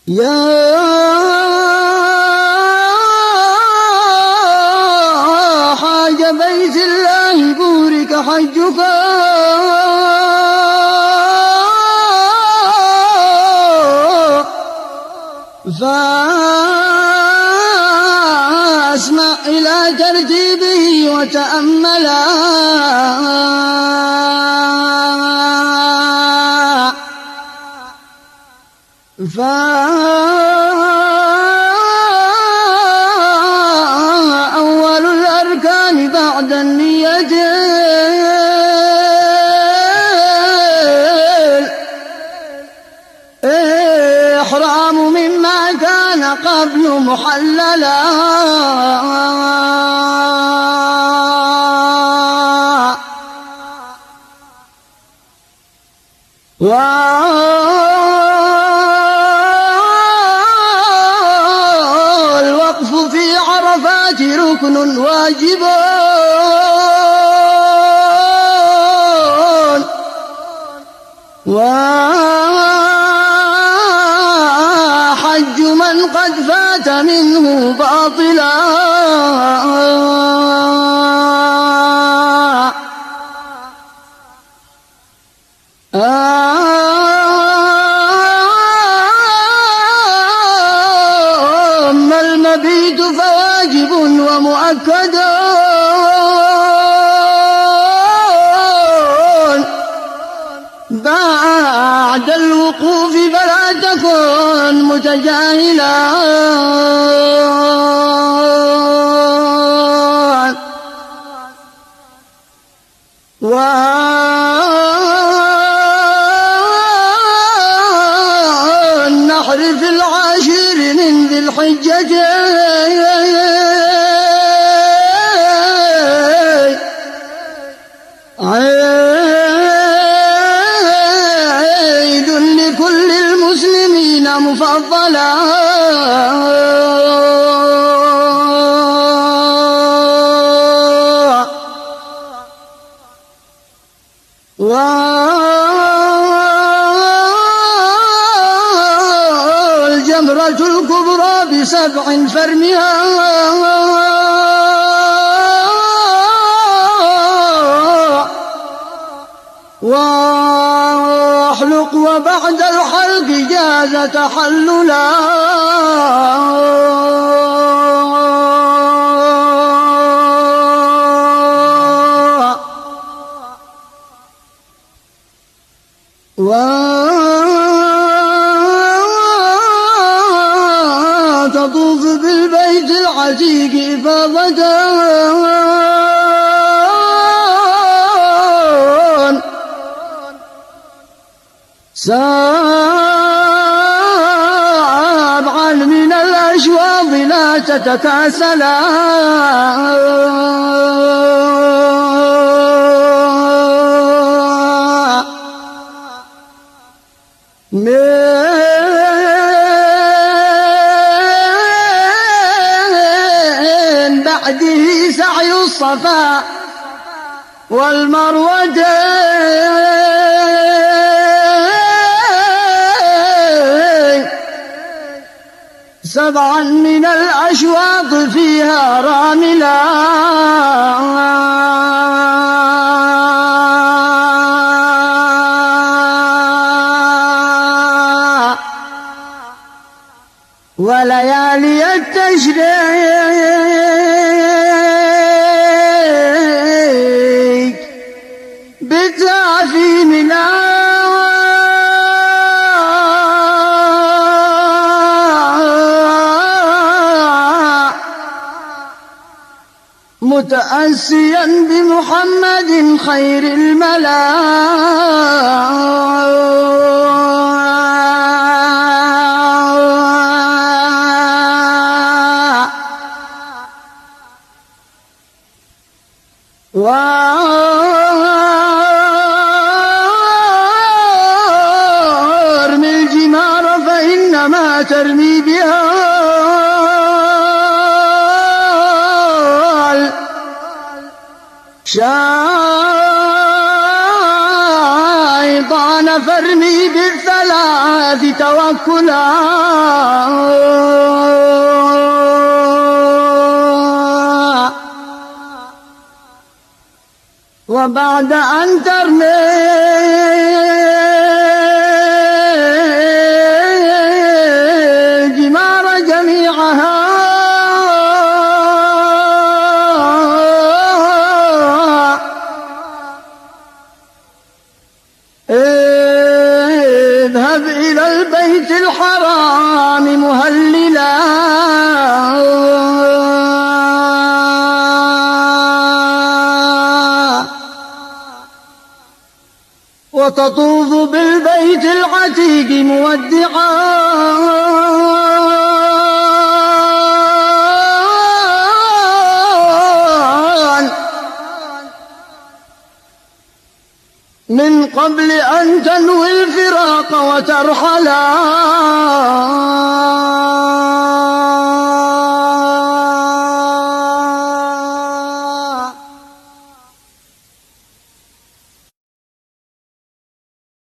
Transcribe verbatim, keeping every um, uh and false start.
يا حاج بيت الله بورك حجك فاسمع إلى ترتيبه وتأملا فأول الأركان بعد النية إحرام مما كان قبل محللا والوقف في عرفات ركن واجب وحج من قد فات منه باطلا أما المبيت فواجب ومؤكد بعد الوقوف فلا تكن متجاهلا والنحر في العاشر من ذي الحجة عيد لكل المسلمين مفضلا والجمرة الكبرى بسبع فرمها واحلق وبعد الحلق جاز تحللا وتطوف بالبيت العتيق إفاضة سبعا من الأشواط لا تتكاسلا من بعده سعي الصفا والمروة سبعا من الأشواط فيها راملا وليالي التشريق بتعفيمنا متأسيا بمحمد خير الملا وارمي الجمار فإنما ترمي بها شيطان فارمي بالثلاث توكلا وبعد أن ترمي الجمار جميعها اذهب إلى البيت الحرام مهللا وتطوف بالبيت العتيق مودعا من قبل أن تنوي الفراق وترحلا